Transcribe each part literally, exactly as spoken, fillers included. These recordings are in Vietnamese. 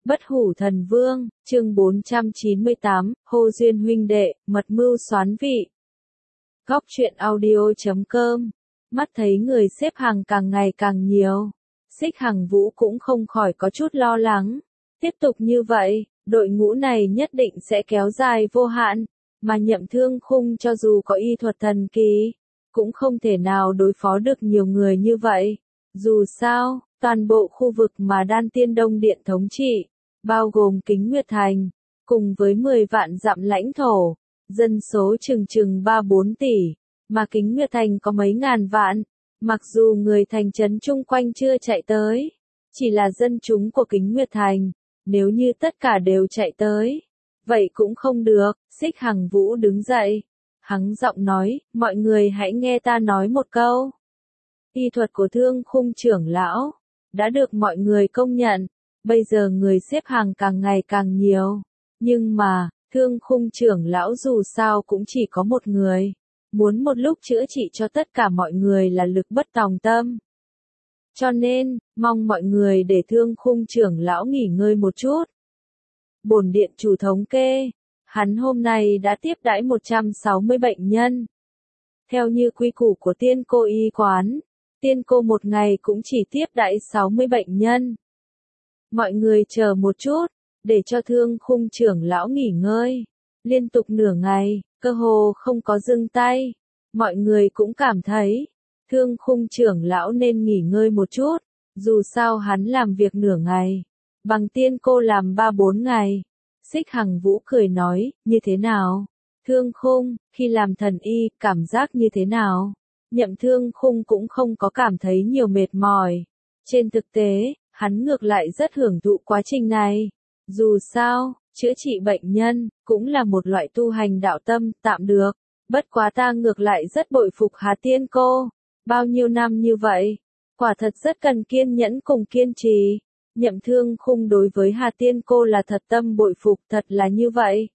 Bất hủ thần vương, chương bốn trăm chín mươi tám, Hô Duyên huynh đệ, mật mưu xoán vị. Góc truyện audio chấm com, mắt thấy người xếp hàng càng ngày càng nhiều. Xích Hằng Vũ cũng không khỏi có chút lo lắng. Tiếp tục như vậy, đội ngũ này nhất định sẽ kéo dài vô hạn, mà Nhậm Thương Khung cho dù có y thuật thần kỳ, cũng không thể nào đối phó được nhiều người như vậy. Dù sao, toàn bộ khu vực mà Đan Tiên Đông Điện thống trị, bao gồm Kính Nguyệt Thành, cùng với mười vạn dặm lãnh thổ, dân số chừng chừng ba bốn tỷ, mà Kính Nguyệt Thành có mấy ngàn vạn, mặc dù người thành trấn chung quanh chưa chạy tới, chỉ là dân chúng của Kính Nguyệt Thành, nếu như tất cả đều chạy tới, vậy cũng không được. Xích Hằng Vũ đứng dậy, hắng giọng nói, mọi người hãy nghe ta nói một câu. Y thuật của Thương Khung trưởng lão đã được mọi người công nhận, bây giờ người xếp hàng càng ngày càng nhiều, nhưng mà, Thương Khung trưởng lão dù sao cũng chỉ có một người, muốn một lúc chữa trị cho tất cả mọi người là lực bất tòng tâm. Cho nên, mong mọi người để Thương Khung trưởng lão nghỉ ngơi một chút. Bổn điện chủ thống kê, hắn hôm nay đã tiếp đãi một trăm sáu mươi bệnh nhân. Theo như quy củ của Tiên Cô y quán, Tiên Cô một ngày cũng chỉ tiếp đãi sáu mươi bệnh nhân. Mọi người chờ một chút, để cho Thương Khung trưởng lão nghỉ ngơi. Liên tục nửa ngày, cơ hồ không có dừng tay. Mọi người cũng cảm thấy, Thương Khung trưởng lão nên nghỉ ngơi một chút, dù sao hắn làm việc nửa ngày, bằng Tiên Cô làm ba bốn ngày. Xích Hằng Vũ cười nói, như thế nào? Thương Khung, khi làm thần y, cảm giác như thế nào? Nhậm Thương Khung cũng không có cảm thấy nhiều mệt mỏi. Trên thực tế, hắn ngược lại rất hưởng thụ quá trình này. Dù sao, chữa trị bệnh nhân, cũng là một loại tu hành đạo tâm, tạm được. Bất quá ta ngược lại rất bội phục Hà Tiên Cô. Bao nhiêu năm như vậy, quả thật rất cần kiên nhẫn cùng kiên trì. Nhậm Thương Khung đối với Hà Tiên Cô là thật tâm bội phục, thật là như vậy.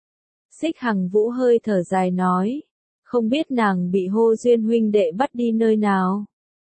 Xích Hằng Vũ hơi thở dài nói, không biết nàng bị Hô Duyên huynh đệ bắt đi nơi nào.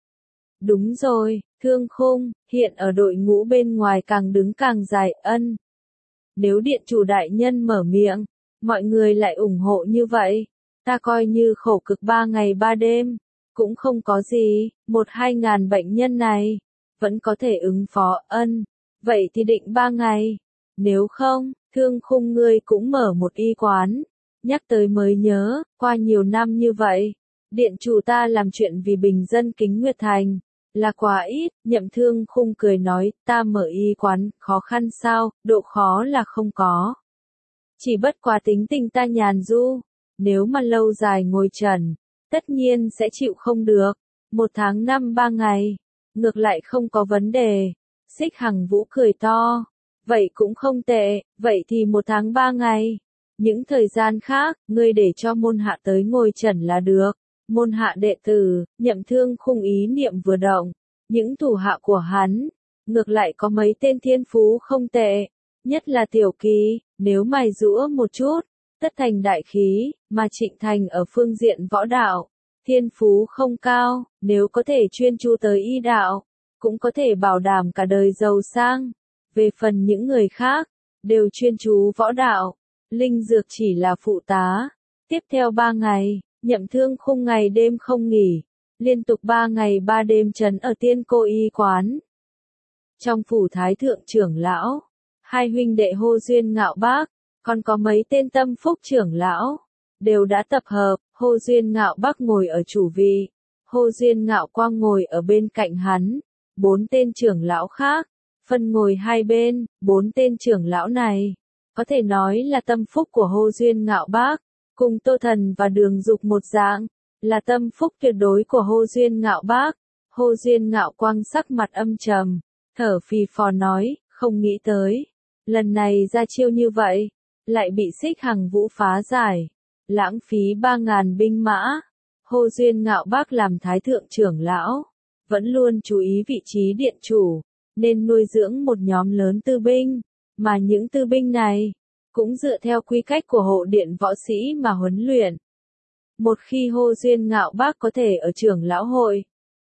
Đúng rồi, Thương Khung, hiện ở đội ngũ bên ngoài càng đứng càng dài, ân. Nếu điện chủ đại nhân mở miệng, mọi người lại ủng hộ như vậy, ta coi như khổ cực ba ngày ba đêm, cũng không có gì, một hai ngàn bệnh nhân này, vẫn có thể ứng phó, ân. Vậy thì định ba ngày, nếu không, Thương Khung ngươi cũng mở một y quán. Nhắc tới mới nhớ, qua nhiều năm như vậy, điện chủ ta làm chuyện vì bình dân Kính Nguyệt Thành, là quá ít. Nhậm Thương Khung cười nói, ta mở y quán, khó khăn sao, độ khó là không có. Chỉ bất quá tính tình ta nhàn du, nếu mà lâu dài ngồi trần, tất nhiên sẽ chịu không được. Một tháng năm ba ngày, ngược lại không có vấn đề. Xích Hằng Vũ cười to, vậy cũng không tệ, vậy thì một tháng ba ngày. Những thời gian khác, ngươi để cho môn hạ tới ngồi trần là được. Môn hạ đệ tử, Nhậm Thương Khung ý niệm vừa động, những thủ hạ của hắn, ngược lại có mấy tên thiên phú không tệ, nhất là Tiểu Kỳ, nếu mài giũa một chút, tất thành đại khí, mà Trịnh Thành ở phương diện võ đạo, thiên phú không cao, nếu có thể chuyên chú tới y đạo, cũng có thể bảo đảm cả đời giàu sang. Về phần những người khác, đều chuyên chú võ đạo, linh dược chỉ là phụ tá. Tiếp theo ba ngày, Nhậm Thương Khung ngày đêm không nghỉ, liên tục ba ngày ba đêm trấn ở Tiên Cô y quán. Trong phủ Thái thượng trưởng lão, hai huynh đệ Hô Duyên Ngạo Bác, còn có mấy tên Tâm Phúc trưởng lão, đều đã tập hợp. Hô Duyên Ngạo Bác ngồi ở chủ vị, Hô Duyên Ngạo Quang ngồi ở bên cạnh hắn, bốn tên trưởng lão khác, phân ngồi hai bên. Bốn tên trưởng lão này, có thể nói là tâm phúc của Hô Duyên Ngạo Bác, cùng Tô Thần và Đường Dục một dạng, là tâm phúc tuyệt đối của Hô Duyên Ngạo Bác. Hô Duyên Ngạo Quang sắc mặt âm trầm, thở phì phò nói, không nghĩ tới, lần này ra chiêu như vậy, lại bị Xích Hằng Vũ phá giải, lãng phí ba ngàn binh mã. Hô Duyên Ngạo Bác làm thái thượng trưởng lão, vẫn luôn chú ý vị trí điện chủ, nên nuôi dưỡng một nhóm lớn tư binh, mà những tư binh này, cũng dựa theo quy cách của hộ điện võ sĩ mà huấn luyện. Một khi Hô Duyên Ngạo Bác có thể ở trưởng lão hội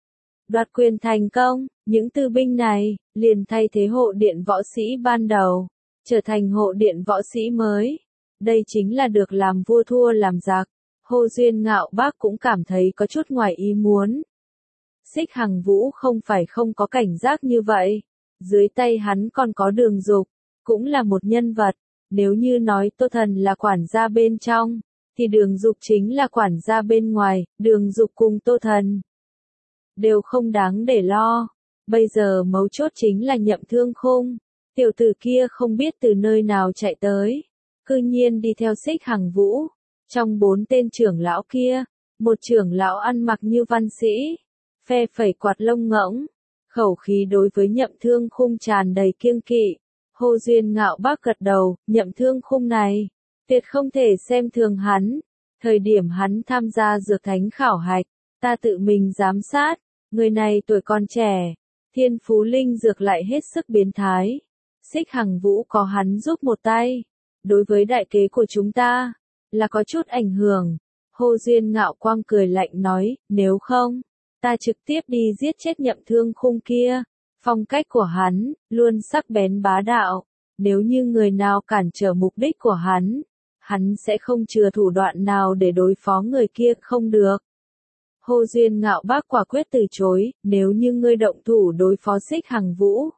Đoạt quyền thành công, những tư binh này, liền thay thế hộ điện võ sĩ ban đầu, trở thành hộ điện võ sĩ mới. Đây chính là được làm vua thua làm giặc. Hồ Duyên Ngạo Bác cũng cảm thấy có chút ngoài ý muốn. Xích Hằng Vũ không phải không có cảnh giác như vậy. Dưới tay hắn còn có Đường Dục, cũng là một nhân vật. Nếu như nói Tô Thần là quản gia bên trong, thì Đường Dục chính là quản gia bên ngoài. Đường Dục cùng Tô Thần đều không đáng để lo. Bây giờ mấu chốt chính là Nhậm Thương Khung. Tiểu tử kia không biết từ nơi nào chạy tới, cư nhiên đi theo Xích Hằng Vũ. Trong bốn tên trưởng lão kia, một trưởng lão ăn mặc như văn sĩ, phe phẩy quạt lông ngỗng, khẩu khí đối với Nhậm Thương Khung tràn đầy kiêng kỵ. Hồ Duyên Ngạo Bác gật đầu, Nhậm Thương Khung này, tuyệt không thể xem thường hắn. Thời điểm hắn tham gia dược thánh khảo hạch, ta tự mình giám sát, người này tuổi còn trẻ, thiên phú linh dược lại hết sức biến thái. Xích Hằng Vũ có hắn giúp một tay, đối với đại kế của chúng ta, là có chút ảnh hưởng. Hồ Duyên Ngạo Quang cười lạnh nói, nếu không, ta trực tiếp đi giết chết Nhậm Thương Khung kia. Phong cách của hắn, luôn sắc bén bá đạo. Nếu như người nào cản trở mục đích của hắn, hắn sẽ không chừa thủ đoạn nào để đối phó người kia không được. Hồ Duyên Ngạo Bác quả quyết từ chối, nếu như ngươi động thủ đối phó Xích Hằng Vũ,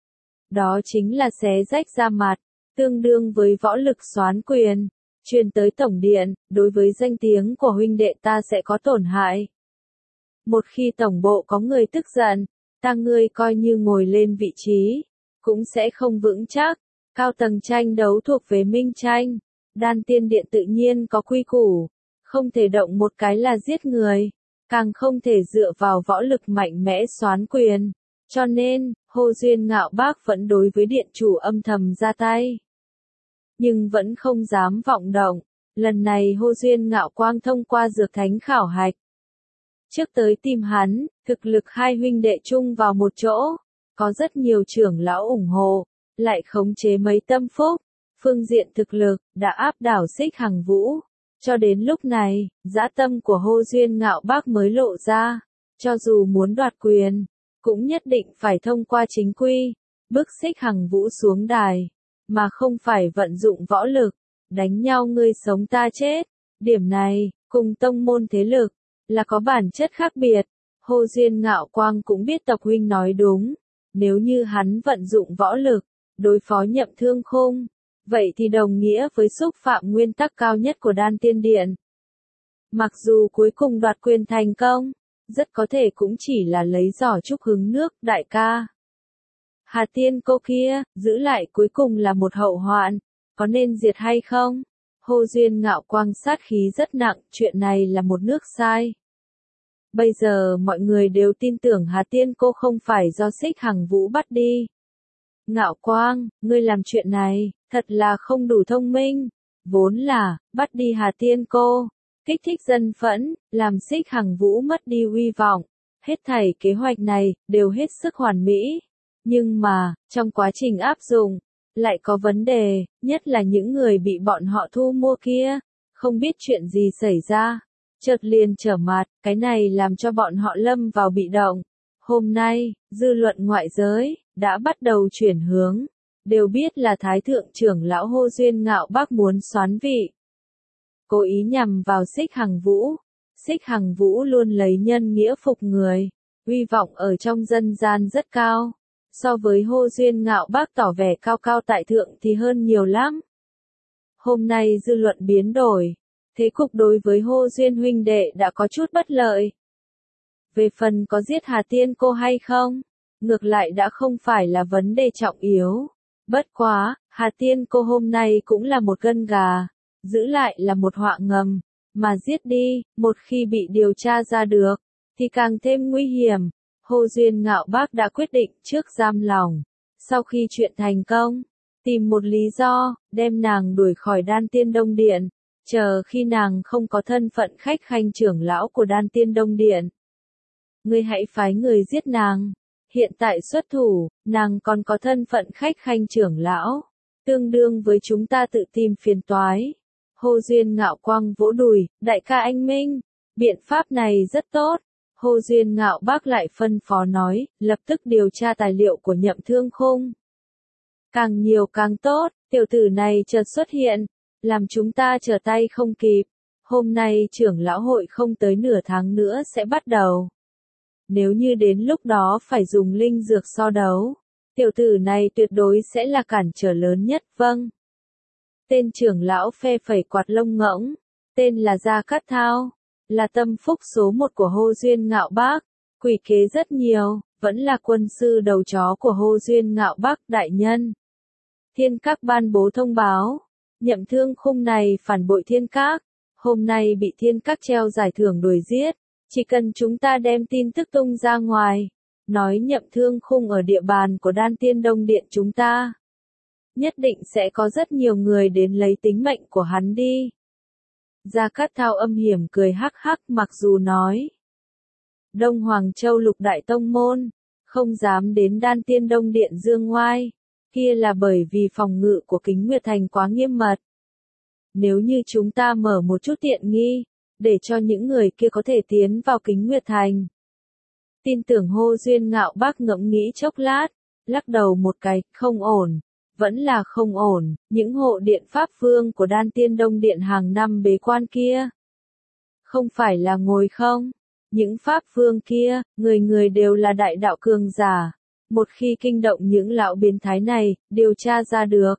đó chính là xé rách da mặt, tương đương với võ lực soán quyền, truyền tới tổng điện, đối với danh tiếng của huynh đệ ta sẽ có tổn hại. Một khi tổng bộ có người tức giận, ta ngươi coi như ngồi lên vị trí, cũng sẽ không vững chắc. Cao tầng tranh đấu thuộc về minh tranh, Đan Tiên Điện tự nhiên có quy củ, không thể động một cái là giết người, càng không thể dựa vào võ lực mạnh mẽ soán quyền. Cho nên, Hồ Duyên Ngạo Bác vẫn đối với điện chủ âm thầm ra tay. Nhưng vẫn không dám vọng động. Lần này Hồ Duyên Ngạo Quang thông qua dược thánh khảo hạch. Trước tới tìm hắn, thực lực hai huynh đệ chung vào một chỗ. Có rất nhiều trưởng lão ủng hộ, lại khống chế mấy tâm phúc. Phương diện thực lực, đã áp đảo Xích Hằng Vũ. Cho đến lúc này, dã tâm của Hồ Duyên Ngạo Bác mới lộ ra. Cho dù muốn đoạt quyền, cũng nhất định phải thông qua chính quy, bức Xích Hằng Vũ xuống đài, mà không phải vận dụng võ lực, đánh nhau ngươi sống ta chết. Điểm này, cùng tông môn thế lực, là có bản chất khác biệt. Hồ Duyên Ngạo Quang cũng biết tộc huynh nói đúng, nếu như hắn vận dụng võ lực, đối phó Nhậm Thương Khung, vậy thì đồng nghĩa với xúc phạm nguyên tắc cao nhất của Đan Tiên Điện. Mặc dù cuối cùng đoạt quyền thành công, rất có thể cũng chỉ là lấy giỏ chúc hứng nước, đại ca. Hà Tiên cô kia, giữ lại cuối cùng là một hậu hoạn, có nên diệt hay không? Hồ Duyên Ngạo Quang sát khí rất nặng, chuyện này là một nước sai. Bây giờ mọi người đều tin tưởng Hà Tiên cô không phải do Xích Hằng Vũ bắt đi. Ngạo Quang, ngươi làm chuyện này, thật là không đủ thông minh. Vốn là, bắt đi Hà Tiên cô, kích thích dân phẫn, làm Xích Hằng Vũ mất đi uy vọng. Hết thảy kế hoạch này, đều hết sức hoàn mỹ. Nhưng mà, trong quá trình áp dụng, lại có vấn đề, nhất là những người bị bọn họ thu mua kia, không biết chuyện gì xảy ra, chợt liền trở mặt, cái này làm cho bọn họ lâm vào bị động. Hôm nay, dư luận ngoại giới, đã bắt đầu chuyển hướng, đều biết là Thái Thượng trưởng lão Hồ Duyên Ngạo Bác muốn soán vị. Cố ý nhằm vào Xích Hằng Vũ. Xích Hằng Vũ luôn lấy nhân nghĩa phục người, uy vọng ở trong dân gian rất cao. So với Hồ Duyên Ngạo Bác tỏ vẻ cao cao tại thượng thì hơn nhiều lắm. Hôm nay dư luận biến đổi, thế cục đối với Hồ Duyên huynh đệ đã có chút bất lợi. Về phần có giết Hà Tiên cô hay không, ngược lại đã không phải là vấn đề trọng yếu. Bất quá, Hà Tiên cô hôm nay cũng là một gân gà, giữ lại là một họa ngầm, mà giết đi, một khi bị điều tra ra được, thì càng thêm nguy hiểm. Hồ Duyên Ngạo Bác đã quyết định trước giam lòng, sau khi chuyện thành công, tìm một lý do, đem nàng đuổi khỏi Đan Tiên Đông Điện, chờ khi nàng không có thân phận khách khanh trưởng lão của Đan Tiên Đông Điện. Ngươi hãy phái người giết nàng, hiện tại xuất thủ, nàng còn có thân phận khách khanh trưởng lão, tương đương với chúng ta tự tìm phiền toái. Hồ Duyên Ngạo Quang vỗ đùi, đại ca anh minh, biện pháp này rất tốt. Hồ Duyên Ngạo Bác lại phân phó nói, lập tức điều tra tài liệu của Nhậm Thương Khung. Càng nhiều càng tốt, tiểu tử này chợt xuất hiện, làm chúng ta trở tay không kịp. Hôm nay trưởng lão hội không tới nửa tháng nữa sẽ bắt đầu. Nếu như đến lúc đó phải dùng linh dược so đấu, tiểu tử này tuyệt đối sẽ là cản trở lớn nhất. Vâng. Tên trưởng lão phe phẩy quạt lông ngỗng, tên là Gia Cát Thao, là tâm phúc số một của Hồ Duyên Ngạo Bác, quỷ kế rất nhiều, vẫn là quân sư đầu chó của Hồ Duyên Ngạo Bác đại nhân. Thiên Các ban bố thông báo, Nhậm Thương Khung này phản bội Thiên Các, hôm nay bị Thiên Các treo giải thưởng đuổi giết, chỉ cần chúng ta đem tin tức tung ra ngoài, nói Nhậm Thương Khung ở địa bàn của Đan Tiên Đông Điện chúng ta, nhất định sẽ có rất nhiều người đến lấy tính mệnh của hắn đi. Gia Cát Thao âm hiểm cười hắc hắc, mặc dù nói Đông Hoàng Châu lục đại tông môn không dám đến Đan Tiên Đông Điện dương ngoai, kia là bởi vì phòng ngự của Kính Nguyệt Thành quá nghiêm mật. Nếu như chúng ta mở một chút tiện nghi, để cho những người kia có thể tiến vào Kính Nguyệt Thành. Tin tưởng Hồ Duyên Ngạo Bác ngẫm nghĩ chốc lát, lắc đầu một cái, không ổn, vẫn là không ổn, những hộ điện Pháp Vương của Đan Tiên Đông Điện hàng năm bế quan kia. Không phải là ngồi không, những Pháp Vương kia, người người đều là đại đạo cường giả. Một khi kinh động những lão biến thái này, điều tra ra được,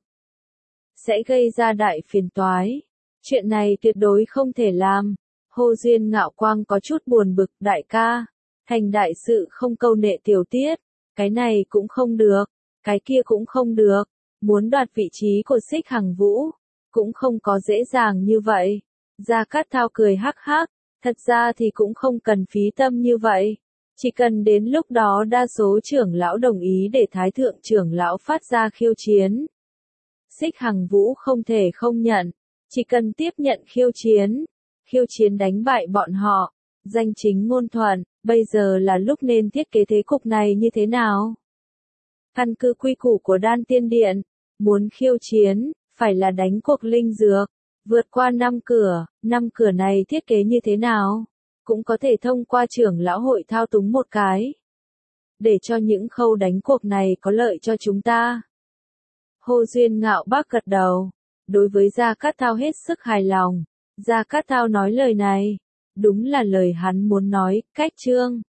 sẽ gây ra đại phiền toái. Chuyện này tuyệt đối không thể làm. Hồ Duyên Ngạo Quang có chút buồn bực, đại ca, thành đại sự không câu nệ tiểu tiết, cái này cũng không được, cái kia cũng không được, muốn đoạt vị trí của Xích Hằng Vũ, cũng không có dễ dàng như vậy. Gia Cát Thao cười hắc hắc, thật ra thì cũng không cần phí tâm như vậy. Chỉ cần đến lúc đó đa số trưởng lão đồng ý để Thái Thượng trưởng lão phát ra khiêu chiến. Xích Hằng Vũ không thể không nhận, chỉ cần tiếp nhận khiêu chiến, khiêu chiến đánh bại bọn họ, danh chính ngôn thuận, bây giờ là lúc nên thiết kế thế cục này như thế nào? Căn cứ quy củ của Đan Tiên Điện, muốn khiêu chiến, phải là đánh cuộc linh dược, vượt qua năm cửa, năm cửa này thiết kế như thế nào? Cũng có thể thông qua trưởng lão hội thao túng một cái, để cho những khâu đánh cuộc này có lợi cho chúng ta. Hồ Duyên Ngạo Bác gật đầu, đối với Gia Cát Thao hết sức hài lòng. Gia Cát Thao nói lời này, đúng là lời hắn muốn nói, cách chương